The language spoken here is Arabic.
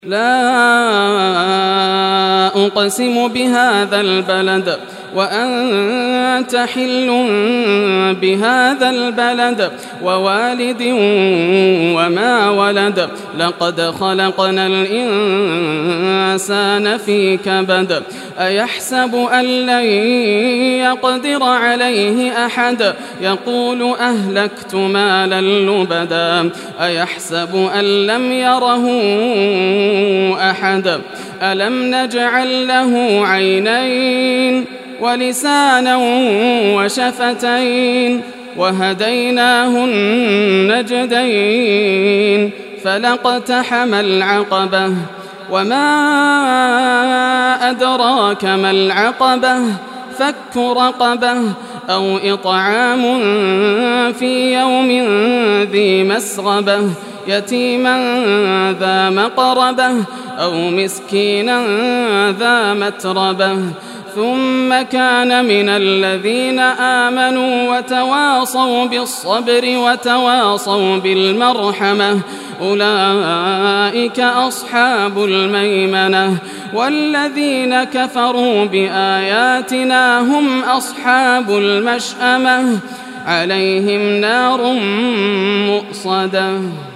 لا أقسم بهذا البلد وأنت حل بهذا البلد ووالد وما ولد لقد خلقنا الإنسان في كبد أيحسب أن لن يقدر عليه أحد يقول أهلكت مالا لبدا أيحسب أن لم يره أحد ألم نجعل له عينين ولسانا وشفتين وهديناه النجدين فلاقتحم العقبة وما أدراك ما العقبة فك رقبة أو إطعام في يوم ذي مسغبة يتيما ذا مقربة أو مسكينا ذا متربة ثم كان من الذين آمنوا وتواصوا بالصبر وتواصوا بالمرحمة أولئك أصحاب الميمنة والذين كفروا بآياتنا هم أصحاب المشأمة عليهم نار مؤصدة.